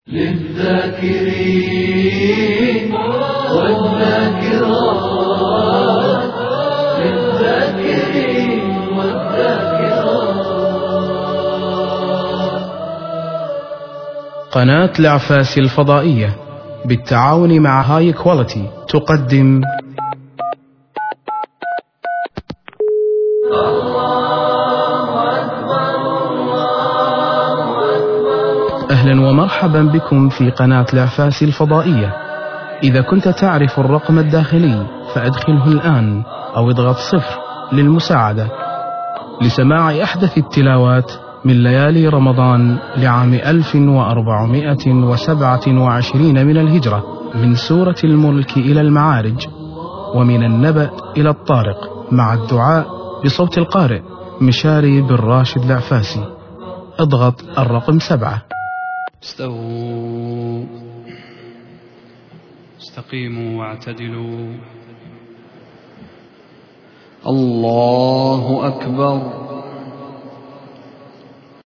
للذاكرين والذاكرات، للذاكرين والذاكرات. قناة العفاس الفضائية بالتعاون مع هاي كواليتي تقدم أهلا ومرحبا بكم في قناة العفاس الفضائية. إذا كنت تعرف الرقم الداخلي فأدخله الآن أو اضغط 0 للمساعدة لسماع أحدث التلاوات من ليالي رمضان لعام 1427 من الهجرة، من سورة الملك إلى المعارج، ومن النبأ إلى الطارق، مع الدعاء بصوت القارئ مشاري بن راشد العفاسي. اضغط الرقم 7. استووا استقيموا واعتدلوا. الله أكبر.